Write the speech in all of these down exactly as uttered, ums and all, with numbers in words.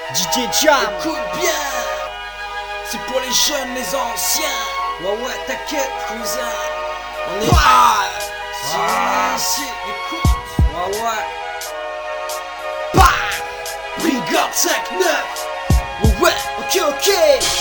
D J Jam, écoute bien, c'est pour les jeunes, les anciens. ouais ouais t'inquiète cousin, On est ah, ah. ici, écoute. ouais ouais, Bah, Brigade cinq neuf. ouais ouais, ok ok.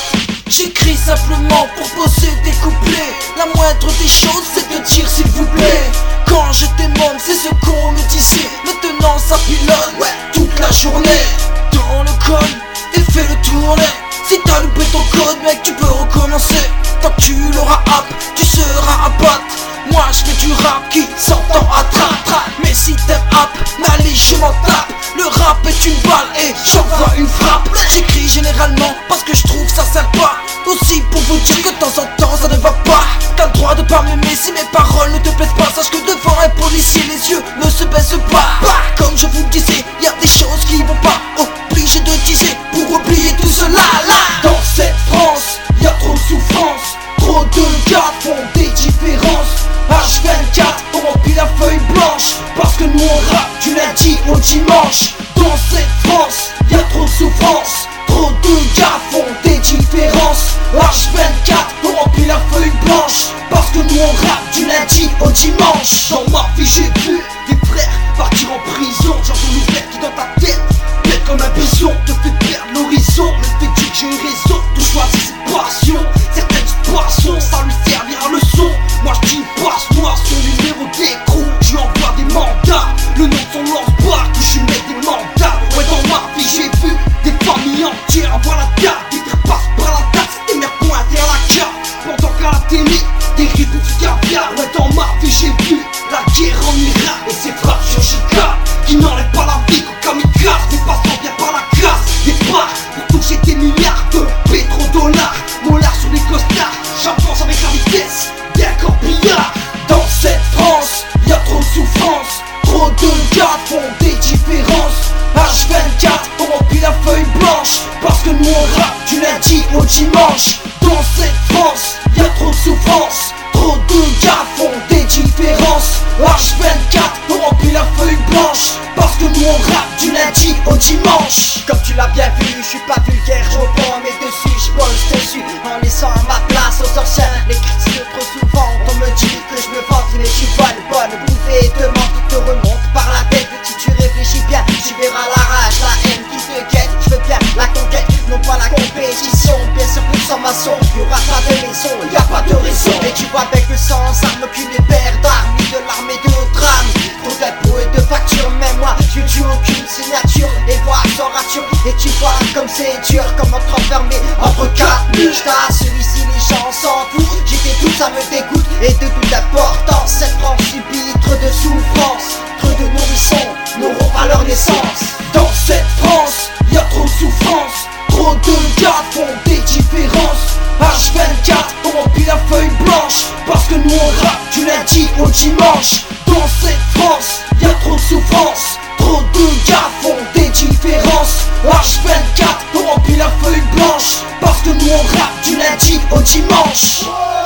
J'écris simplement pour poser des couplets. La moindre des choses c'est de dire s'il vous plaît. Quand j'étais môme c'est ce qu'on me disait. Maintenant ça pilonne ouais, toute la journée. Dans le code et fais le tourner. Si t'as loupé ton code mec tu peux recommencer. Tant que tu l'auras app tu seras à battre. Moi je fais du rap qui s'entend à trap. Mais si t'aimes app, allez je m'en tape. Le rap est une balle et j'envoie une frappe. J'écris généralement parce que je trouve ça sympa. Aussi pour vous dire que de temps en temps ça ne va pas. T'as le droit de pas m'aimer si mes paroles ne te plaisent pas. Sache que devant un policier les yeux ne se baissent pas. Comme je vous le disais, y a des choses qui vont pas. Obligé de teaser pour oublier tout cela là. Dans cette France, y a trop de souffrance. Trop de gars font des différences. H vingt-quatre, on remplit la feuille blanche. Parce que nous on rappe du lundi au dimanche. Dans cette France, y a trop de souffrance. Trop de gars font des différences. H vingt-quatre, on remplit la feuille blanche. Parce que nous on rappe du lundi au dimanche. Dans ma vie j'ai vu des frères partir en prison. Genre de nouvelles qui dans ta tête bête comme un bison te fait perdre l'horizon. Le fait dire que j'ai eu raison de choisir cette passion. Certaines passions ça lui servira leçon. Moi je dis passe moi son numéro d'écrou. Je lui envoie des mandats. Le nom de son lance-barre que je lui mets des mandats. Ouais dans ma vie j'ai vu des familles entières avoir la carte. Des frères passent par la taxe, des mères pointées à la carte. Pendant qu'à la télé, des ripoux du caviar. Ouais dans ma vie j'ai vu la guerre en Irak et ses frappes chirurgicales qui n'enlèvent pas la vie qu'au kamikaze. Des passants bien par la casse, des parts pour toucher des milliards de pétrodollars. Mollard sur les costards, j'avance avec la vitesse d'un corbillard. Dans cette France, y a trop de souffrance. Trop de gars font des différences. H vingt-quatre, on remplit la feuille blanche. Parce que nous on rappe du lundi au dimanche. Dans cette France, y a trop de souffrance. Trop de gars font des différences. H vingt-quatre, on remplit la feuille blanche. Parce que nous on rappe du lundi au dimanche. Comme tu l'as bien vu, je suis pas vulgaire, je reprends mes dessus, je pose dessus en laissant ma place aux anciens. Les critiques trop souvent, on me dit que je me vante, mais tu vois le bonne bouffée de menthe qui te remonte par la tête. Si tu réfléchis bien, tu verras la rage, la haine qui te guette. Je veux bien la conquête, non pas la compétition. Bien sûr que sans maçon, y'aura pas de maison, y a pas de raison. Et tu vois avec le sang, arme aucune paire d'armes, ni de l'armée de drame. Trop d'impôts et de factures, même moi, je tue aucune signature. Et vois sans rature, et tu vois comme c'est dur, comme être enfermé entre quatre murs. J't'assure celui-ci les gens s'en foutent. J'étais tout, ça me dégoûte, et de toute importance. Cette France subit trop de souffrance. Trop de nourrissons n'auront pas leur naissance. Dans cette France, y a trop de souffrance. Trop de gars font des différences. H vingt-quatre, on remplit la feuille blanche. Parce que nous on rappe du lundi au dimanche. Dans cette France, y a trop de souffrance. Trop de gars font des différences. H vingt-quatre, on remplit la feuille blanche. Parce que nous on rappe du lundi au dimanche.